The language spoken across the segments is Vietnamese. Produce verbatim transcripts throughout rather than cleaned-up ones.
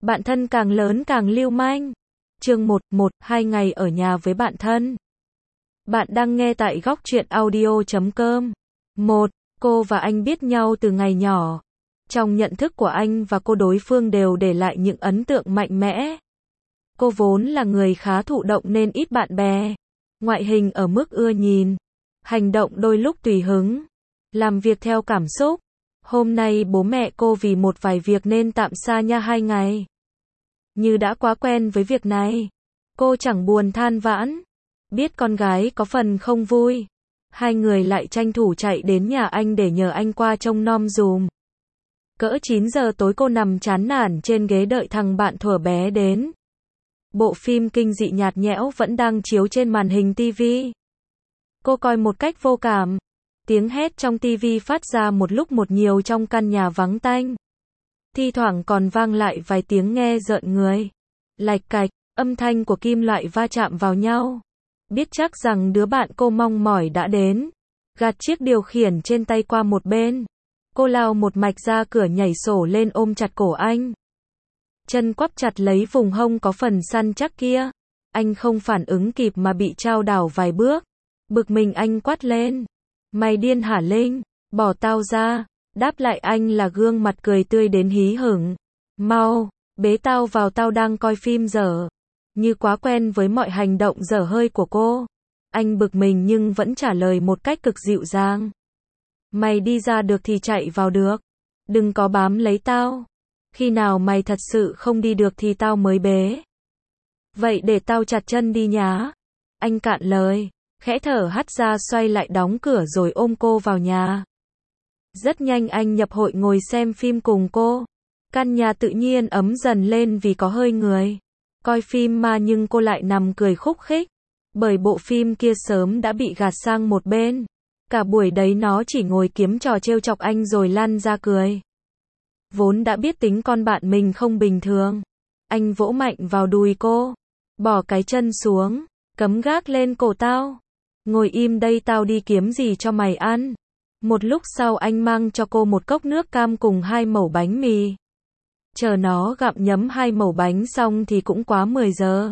Bạn thân càng lớn càng lưu manh. Chương một, một, hai ngày ở nhà với bạn thân. Bạn đang nghe tại góc truyện audio chấm com. một. Cô và anh biết nhau từ ngày nhỏ. Trong nhận thức của anh và cô, đối phương đều để lại những ấn tượng mạnh mẽ. Cô vốn là người khá thụ động nên ít bạn bè. Ngoại hình ở mức ưa nhìn. Hành động đôi lúc tùy hứng. Làm việc theo cảm xúc. Hôm nay bố mẹ cô vì một vài việc nên tạm xa nhà hai ngày. Như đã quá quen với việc này, cô chẳng buồn than vãn. Biết con gái có phần không vui, hai người lại tranh thủ chạy đến nhà anh để nhờ anh qua trông nom dùm. Cỡ chín giờ tối cô nằm chán nản trên ghế đợi thằng bạn thuở bé đến. Bộ phim kinh dị nhạt nhẽo vẫn đang chiếu trên màn hình tivi. Cô coi một cách vô cảm. Tiếng hét trong tivi phát ra một lúc một nhiều trong căn nhà vắng tanh. Thi thoảng còn vang lại vài tiếng nghe rợn người. Lạch cạch, âm thanh của kim loại va chạm vào nhau. Biết chắc rằng đứa bạn cô mong mỏi đã đến. Gạt chiếc điều khiển trên tay qua một bên. Cô lao một mạch ra cửa, nhảy sổ lên ôm chặt cổ anh. Chân quắp chặt lấy vùng hông có phần săn chắc kia. Anh không phản ứng kịp mà bị chao đảo vài bước. Bực mình anh quát lên. Mày điên hả Linh? Bỏ tao ra. Đáp lại anh là gương mặt cười tươi đến hí hửng. Mau, bế tao vào, tao đang coi phim dở. Như quá quen với mọi hành động dở hơi của cô, anh bực mình nhưng vẫn trả lời một cách cực dịu dàng. Mày đi ra được thì chạy vào được. Đừng có bám lấy tao. Khi nào mày thật sự không đi được thì tao mới bế. Vậy để tao chặt chân đi nhá. Anh cạn lời, khẽ thở hắt ra, xoay lại đóng cửa rồi ôm cô vào nhà. Rất nhanh anh nhập hội ngồi xem phim cùng cô. Căn nhà tự nhiên ấm dần lên vì có hơi người. Coi phim mà nhưng cô lại nằm cười khúc khích. Bởi bộ phim kia sớm đã bị gạt sang một bên. Cả buổi đấy nó chỉ ngồi kiếm trò trêu chọc anh rồi lăn ra cười. Vốn đã biết tính con bạn mình không bình thường. Anh vỗ mạnh vào đùi cô. Bỏ cái chân xuống. Cấm gác lên cổ tao. Ngồi im đây, tao đi kiếm gì cho mày ăn. Một lúc sau anh mang cho cô một cốc nước cam cùng hai mẩu bánh mì. Chờ nó gặm nhấm hai mẩu bánh xong thì cũng quá mười giờ.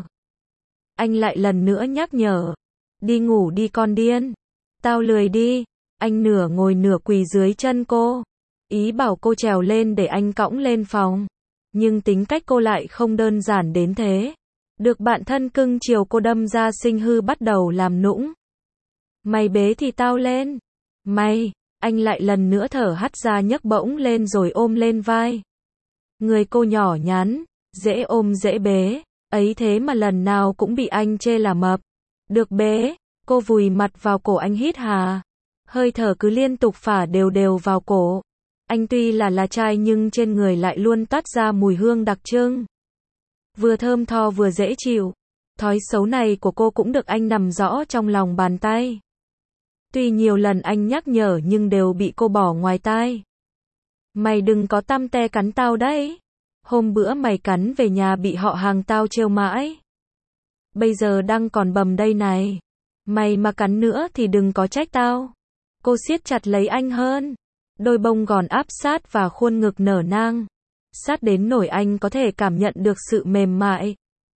Anh lại lần nữa nhắc nhở. Đi ngủ đi con điên. Tao lười đi. Anh nửa ngồi nửa quỳ dưới chân cô. Ý bảo cô trèo lên để anh cõng lên phòng. Nhưng tính cách cô lại không đơn giản đến thế. Được bạn thân cưng chiều, cô đâm ra sinh hư, bắt đầu làm nũng. Mày bế thì tao lên. Mày, anh lại lần nữa thở hắt ra, nhấc bỗng lên rồi ôm lên vai. Người cô nhỏ nhắn, dễ ôm dễ bế, ấy thế mà lần nào cũng bị anh chê là mập. Được bế, cô vùi mặt vào cổ anh hít hà. Hơi thở cứ liên tục phả đều đều vào cổ. Anh tuy là là trai nhưng trên người lại luôn toát ra mùi hương đặc trưng. Vừa thơm tho vừa dễ chịu. Thói xấu này của cô cũng được anh nằm rõ trong lòng bàn tay. Tuy nhiều lần anh nhắc nhở nhưng đều bị cô bỏ ngoài tai. Mày đừng có tăm te cắn tao đấy. Hôm bữa mày cắn về nhà bị họ hàng tao trêu mãi. Bây giờ đang còn bầm đây này. Mày mà cắn nữa thì đừng có trách tao. Cô siết chặt lấy anh hơn. Đôi bông gòn áp sát và khuôn ngực nở nang. Sát đến nỗi anh có thể cảm nhận được sự mềm mại.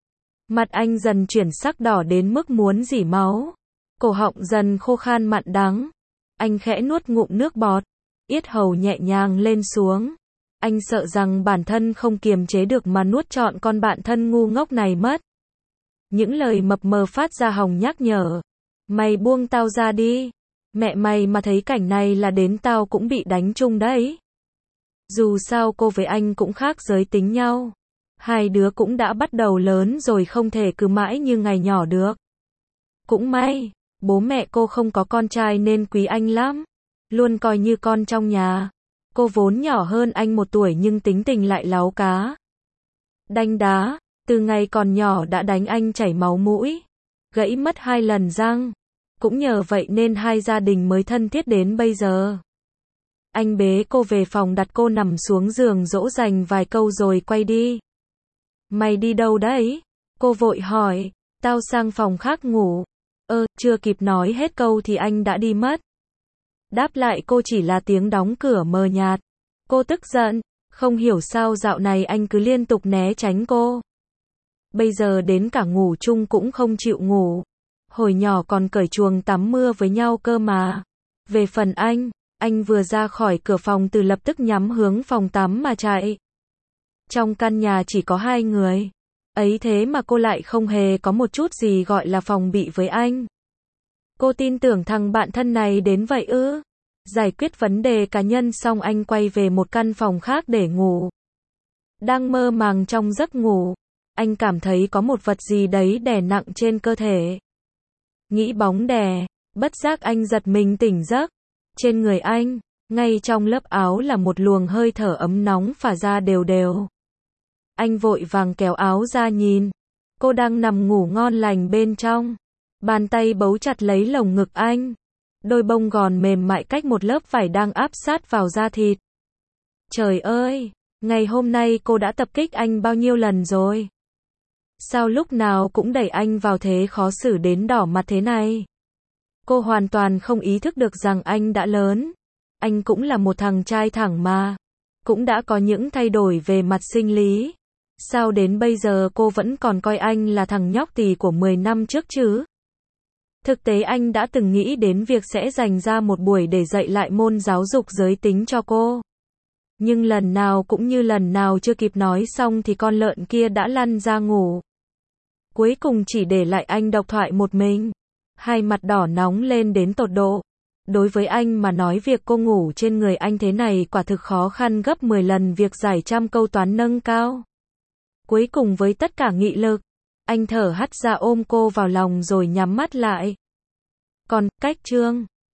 Mặt anh dần chuyển sắc đỏ đến mức muốn rỉ máu. Cổ họng dần khô khan mặn đắng. Anh khẽ nuốt ngụm nước bọt. Yết hầu nhẹ nhàng lên xuống. Anh sợ rằng bản thân không kiềm chế được mà nuốt trọn con bạn thân ngu ngốc này mất. Những lời mập mờ phát ra hòng nhắc nhở. Mày buông tao ra đi. Mẹ mày mà thấy cảnh này là đến tao cũng bị đánh chung đấy. Dù sao cô với anh cũng khác giới tính nhau. Hai đứa cũng đã bắt đầu lớn rồi, không thể cứ mãi như ngày nhỏ được. Cũng may, bố mẹ cô không có con trai nên quý anh lắm. Luôn coi như con trong nhà. Cô vốn nhỏ hơn anh một tuổi nhưng tính tình lại láu cá. Đanh đá, từ ngày còn nhỏ đã đánh anh chảy máu mũi. Gãy mất hai lần răng. Cũng nhờ vậy nên hai gia đình mới thân thiết đến bây giờ. Anh bế cô về phòng, đặt cô nằm xuống giường dỗ dành vài câu rồi quay đi. Mày đi đâu đấy? Cô vội hỏi. Tao sang phòng khác ngủ. Ơ, chưa kịp nói hết câu thì anh đã đi mất. Đáp lại cô chỉ là tiếng đóng cửa mờ nhạt. Cô tức giận. Không hiểu sao dạo này anh cứ liên tục né tránh cô. Bây giờ đến cả ngủ chung cũng không chịu ngủ. Hồi nhỏ còn cởi chuồng tắm mưa với nhau cơ mà. Về phần anh, anh vừa ra khỏi cửa phòng từ lập tức nhắm hướng phòng tắm mà chạy. Trong căn nhà chỉ có hai người. Ấy thế mà cô lại không hề có một chút gì gọi là phòng bị với anh. Cô tin tưởng thằng bạn thân này đến vậy ư? Giải quyết vấn đề cá nhân xong anh quay về một căn phòng khác để ngủ. Đang mơ màng trong giấc ngủ, anh cảm thấy có một vật gì đấy đè nặng trên cơ thể. Nghĩ bóng đè, bất giác anh giật mình tỉnh giấc. Trên người anh, ngay trong lớp áo là một luồng hơi thở ấm nóng phả ra đều đều. Anh vội vàng kéo áo ra nhìn. Cô đang nằm ngủ ngon lành bên trong. Bàn tay bấu chặt lấy lồng ngực anh. Đôi bông gòn mềm mại cách một lớp vải đang áp sát vào da thịt. Trời ơi, ngày hôm nay cô đã tập kích anh bao nhiêu lần rồi? Sao lúc nào cũng đẩy anh vào thế khó xử đến đỏ mặt thế này? Cô hoàn toàn không ý thức được rằng anh đã lớn. Anh cũng là một thằng trai thẳng mà. Cũng đã có những thay đổi về mặt sinh lý. Sao đến bây giờ cô vẫn còn coi anh là thằng nhóc tỳ của mười năm trước chứ? Thực tế anh đã từng nghĩ đến việc sẽ dành ra một buổi để dạy lại môn giáo dục giới tính cho cô. Nhưng lần nào cũng như lần nào chưa kịp nói xong thì con lợn kia đã lăn ra ngủ. Cuối cùng chỉ để lại anh độc thoại một mình. Hai mặt đỏ nóng lên đến tột độ. Đối với anh mà nói việc cô ngủ trên người anh thế này quả thực khó khăn gấp mười lần việc giải trăm câu toán nâng cao. Cuối cùng với tất cả nghị lực, anh thở hắt ra ôm cô vào lòng rồi nhắm mắt lại. Còn, cách chương